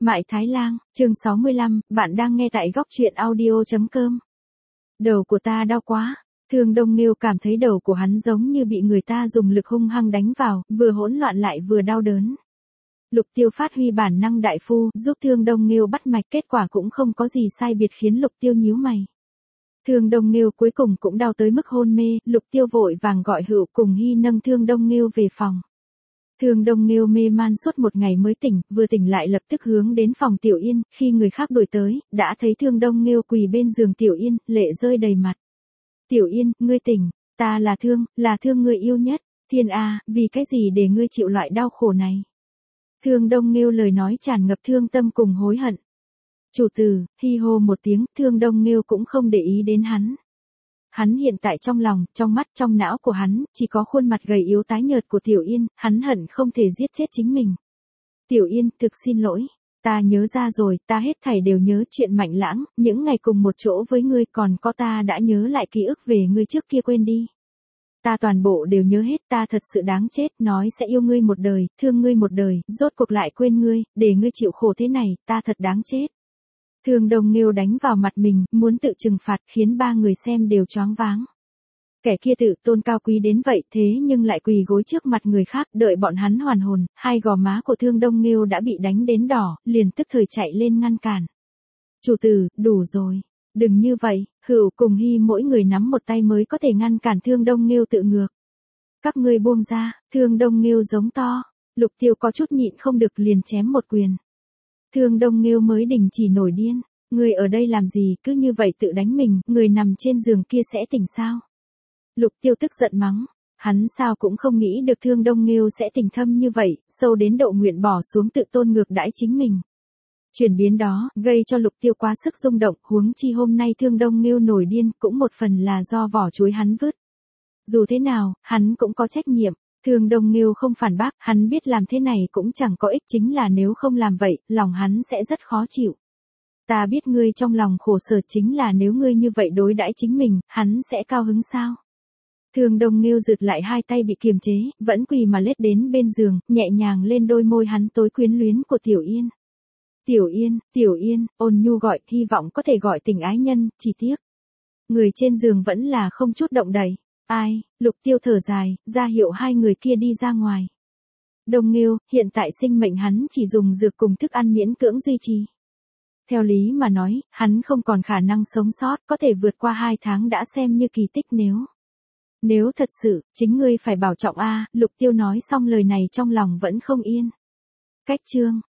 Mại Thái Lang, chương 65, bạn đang nghe tại góc truyện audio.com. Đầu của ta đau quá. Thương Đông Nghêu cảm thấy đầu của hắn giống như bị người ta dùng lực hung hăng đánh vào, vừa hỗn loạn lại vừa đau đớn. Lục Tiêu phát huy bản năng đại phu, giúp Thương Đông Nghêu bắt mạch, kết quả cũng không có gì sai biệt khiến Lục Tiêu nhíu mày. Thương Đông Nghêu cuối cùng cũng đau tới mức hôn mê, Lục Tiêu vội vàng gọi Hựu cùng Hy nâng Thương Đông Nghêu về phòng. Thương Đông Nghêu mê man suốt một ngày mới tỉnh, vừa tỉnh lại lập tức hướng đến phòng Tiểu Yên, khi người khác đuổi tới, đã thấy Thương Đông Nghêu quỳ bên giường Tiểu Yên, lệ rơi đầy mặt. Tiểu Yên, ngươi tỉnh, ta là thương ngươi yêu nhất, Thiên A, vì cái gì để ngươi chịu loại đau khổ này? Thương Đông Nghêu lời nói tràn ngập thương tâm cùng hối hận. Chủ tử, hi hô một tiếng, Thương Đông Nghêu cũng không để ý đến hắn. Hắn hiện tại trong lòng, trong mắt, trong não của hắn, chỉ có khuôn mặt gầy yếu tái nhợt của Tiểu Yên, hắn hận không thể giết chết chính mình. Tiểu Yên, thực xin lỗi, ta nhớ ra rồi, ta hết thảy đều nhớ chuyện Mạnh Lãng, những ngày cùng một chỗ với ngươi, còn có ta đã nhớ lại ký ức về ngươi trước kia quên đi. Ta toàn bộ đều nhớ hết, ta thật sự đáng chết, nói sẽ yêu ngươi một đời, thương ngươi một đời, rốt cuộc lại quên ngươi, để ngươi chịu khổ thế này, ta thật đáng chết. Thương Đông Nghêu đánh vào mặt mình, muốn tự trừng phạt, khiến ba người xem đều choáng váng. Kẻ kia tự tôn cao quý đến vậy thế nhưng lại quỳ gối trước mặt người khác, đợi bọn hắn hoàn hồn, hai gò má của Thương Đông Nghêu đã bị đánh đến đỏ, liền tức thời chạy lên ngăn cản. Chủ tử, đủ rồi, đừng như vậy, Hựu cùng Hy mỗi người nắm một tay mới có thể ngăn cản Thương Đông Nghêu tự ngược. Các ngươi buông ra, Thương Đông Nghêu giống to, Lục Tiêu có chút nhịn không được liền chém một quyền. Thương Đông Nghêu mới đình chỉ nổi điên, người ở đây làm gì, cứ như vậy tự đánh mình, người nằm trên giường kia sẽ tỉnh sao? Lục Tiêu tức giận mắng, hắn sao cũng không nghĩ được Thương Đông Nghêu sẽ tình thâm như vậy, sâu đến độ nguyện bỏ xuống tự tôn ngược đãi chính mình. Chuyển biến đó, gây cho Lục Tiêu quá sức rung động, huống chi hôm nay Thương Đông Nghêu nổi điên, cũng một phần là do vỏ chuối hắn vứt. Dù thế nào, hắn cũng có trách nhiệm. Thương Đông Nghêu không phản bác, hắn biết làm thế này cũng chẳng có ích, chính là nếu không làm vậy, lòng hắn sẽ rất khó chịu. Ta biết ngươi trong lòng khổ sở, chính là nếu ngươi như vậy đối đãi chính mình, hắn sẽ cao hứng sao? Thương Đông Nghêu rụt lại hai tay bị kiềm chế, vẫn quỳ mà lết đến bên giường, nhẹ nhàng lên đôi môi hắn tối quyến luyến của Tiểu Yên. Tiểu Yên, ôn nhu gọi, hy vọng có thể gọi tình ái nhân, chỉ tiếc. Người trên giường vẫn là không chút động đậy. Ai, Lục Tiêu thở dài, ra hiệu hai người kia đi ra ngoài. Đông Nghêu, hiện tại sinh mệnh hắn chỉ dùng dược cùng thức ăn miễn cưỡng duy trì. Theo lý mà nói, hắn không còn khả năng sống sót, có thể vượt qua 2 tháng đã xem như kỳ tích Nếu thật sự, chính ngươi phải bảo trọng a. Lục Tiêu nói xong lời này trong lòng vẫn không yên. Cách chương.